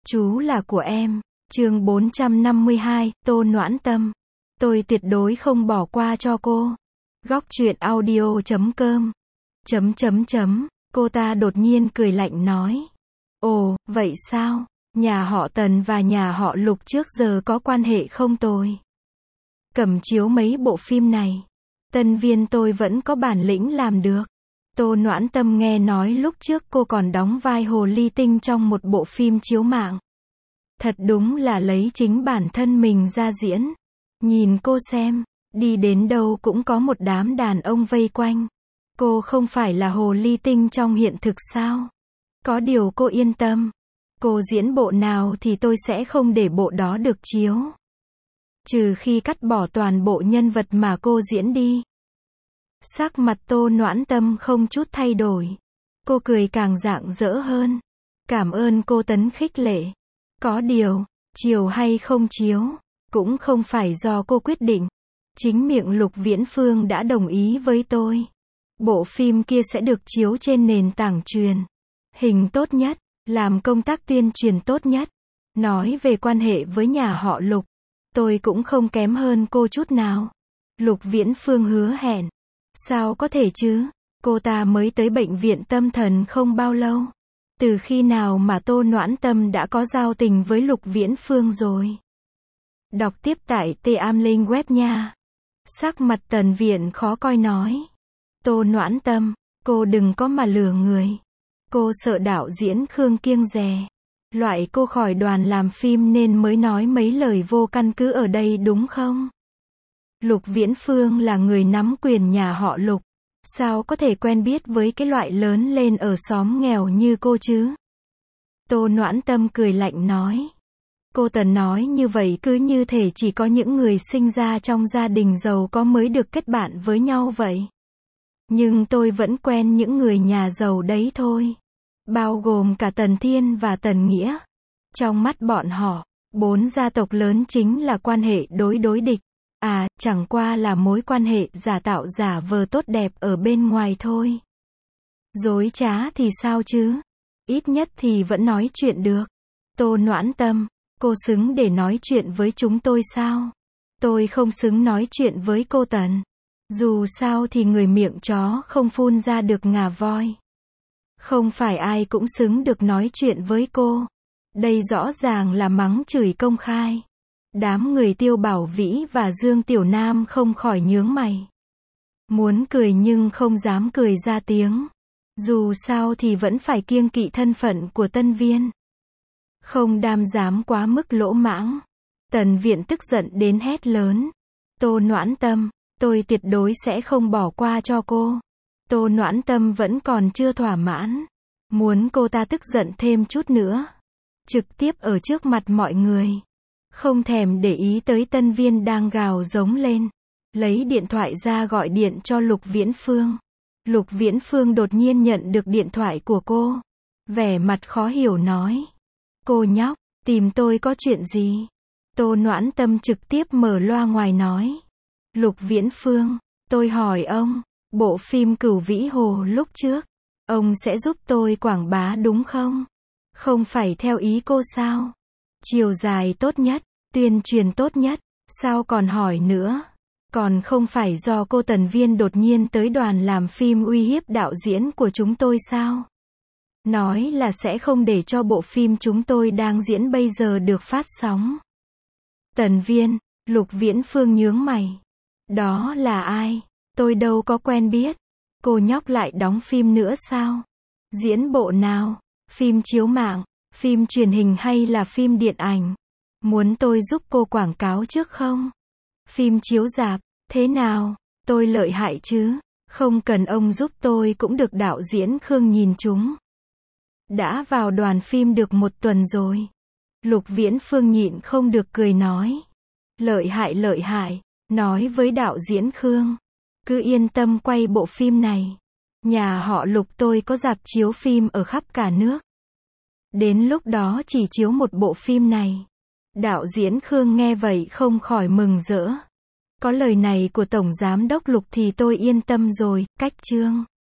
Chú là của em. Chương 452, Tô Noãn Tâm. Tôi tuyệt đối không bỏ qua cho cô. Góc truyện audio.com. Cô ta đột nhiên cười lạnh nói. Ồ, vậy sao? Nhà họ Tần và nhà họ Lục trước giờ có quan hệ không tồi. Cầm chiếu mấy bộ phim này. Tân Viên tôi vẫn có bản lĩnh làm được. Tô Noãn Tâm nghe nói lúc trước cô còn đóng vai hồ ly tinh trong một bộ phim chiếu mạng. Thật đúng là lấy chính bản thân mình ra diễn. Nhìn cô xem, đi đến đâu cũng có một đám đàn ông vây quanh. Cô không phải là hồ ly tinh trong hiện thực sao? Có điều cô yên tâm. Cô diễn bộ nào thì tôi sẽ không để bộ đó được chiếu. Trừ khi cắt bỏ toàn bộ nhân vật mà cô diễn đi. Sắc mặt Tô Noãn Tâm không chút thay đổi. Cô cười càng rạng rỡ hơn. Cảm ơn cô Tấn khích lệ. Có điều, chiếu hay không chiếu, cũng không phải do cô quyết định. Chính miệng Lục Viễn Phương đã đồng ý với tôi. Bộ phim kia sẽ được chiếu trên nền tảng truyền hình tốt nhất, làm công tác tuyên truyền tốt nhất. Nói về quan hệ với nhà họ Lục, tôi cũng không kém hơn cô chút nào. Lục Viễn Phương hứa hẹn. Sao có thể chứ? Cô ta mới tới bệnh viện tâm thần không bao lâu. Từ khi nào mà Tô Noãn Tâm đã có giao tình với Lục Viễn Phương rồi? Đọc tiếp tại T-Amling web nha. Sắc mặt Tần Viện khó coi nói. Tô Noãn Tâm, cô đừng có mà lừa người. Cô sợ đạo diễn Khương kiêng dè. Loại cô khỏi đoàn làm phim nên mới nói mấy lời vô căn cứ ở đây đúng không? Lục Viễn Phương là người nắm quyền nhà họ Lục. Sao có thể quen biết với cái loại lớn lên ở xóm nghèo như cô chứ? Tô Noãn Tâm cười lạnh nói. Cô Tần nói như vậy cứ như thể chỉ có những người sinh ra trong gia đình giàu có mới được kết bạn với nhau vậy. Nhưng tôi vẫn quen những người nhà giàu đấy thôi. Bao gồm cả Tần Thiên và Tần Nghĩa. Trong mắt bọn họ, 4 gia tộc lớn chính là quan hệ đối địch. À, chẳng qua là mối quan hệ giả tạo giả vờ tốt đẹp ở bên ngoài thôi. Dối trá thì sao chứ? Ít nhất thì vẫn nói chuyện được. Tô Noãn Tâm, cô xứng để nói chuyện với chúng tôi sao? Tôi không xứng nói chuyện với cô Tần. Dù sao thì người miệng chó không phun ra được ngà voi. Không phải ai cũng xứng được nói chuyện với cô. Đây rõ ràng là mắng chửi công khai. Đám người Tiêu Bảo Vĩ và Dương Tiểu Nam không khỏi nhướng mày. Muốn cười nhưng không dám cười ra tiếng. Dù sao thì vẫn phải kiêng kỵ thân phận của Tân Viên. Không dám quá mức lỗ mãng. Tần Viện tức giận đến hét lớn. Tô Noãn Tâm, tôi tuyệt đối sẽ không bỏ qua cho cô. Tô Noãn Tâm vẫn còn chưa thỏa mãn. Muốn cô ta tức giận thêm chút nữa. Trực tiếp ở trước mặt mọi người. Không thèm để ý tới Tân Viên đang gào giống lên. Lấy điện thoại ra gọi điện cho Lục Viễn Phương. Lục Viễn Phương đột nhiên nhận được điện thoại của cô. Vẻ mặt khó hiểu nói. Cô nhóc, tìm tôi có chuyện gì? Tô Noãn Tâm trực tiếp mở loa ngoài nói. Lục Viễn Phương, tôi hỏi ông, bộ phim Cửu Vĩ Hồ lúc trước, ông sẽ giúp tôi quảng bá đúng không? Không phải theo ý cô sao? Chiều dài tốt nhất, tuyên truyền tốt nhất, sao còn hỏi nữa? Còn không phải do cô Tần Viên đột nhiên tới đoàn làm phim uy hiếp đạo diễn của chúng tôi sao? Nói là sẽ không để cho bộ phim chúng tôi đang diễn bây giờ được phát sóng. Tần Viên, Lục Viễn Phương nhướng mày. Đó là ai? Tôi đâu có quen biết. Cô nhóc lại đóng phim nữa sao? Diễn bộ nào? Phim chiếu mạng, phim truyền hình hay là phim điện ảnh? Muốn tôi giúp cô quảng cáo trước không? Phim chiếu rạp, thế nào? Tôi lợi hại chứ? Không cần ông giúp tôi cũng được đạo diễn Khương nhìn chúng. Đã vào đoàn phim được 1 tuần rồi. Lục Viễn Phương nhịn không được cười nói. Lợi hại, nói với đạo diễn Khương. Cứ yên tâm quay bộ phim này. Nhà họ Lục tôi có rạp chiếu phim ở khắp cả nước. Đến lúc đó chỉ chiếu một bộ phim này. Đạo diễn Khương nghe vậy không khỏi mừng rỡ. Có lời này của Tổng Giám đốc Lục thì tôi yên tâm rồi, cách chương.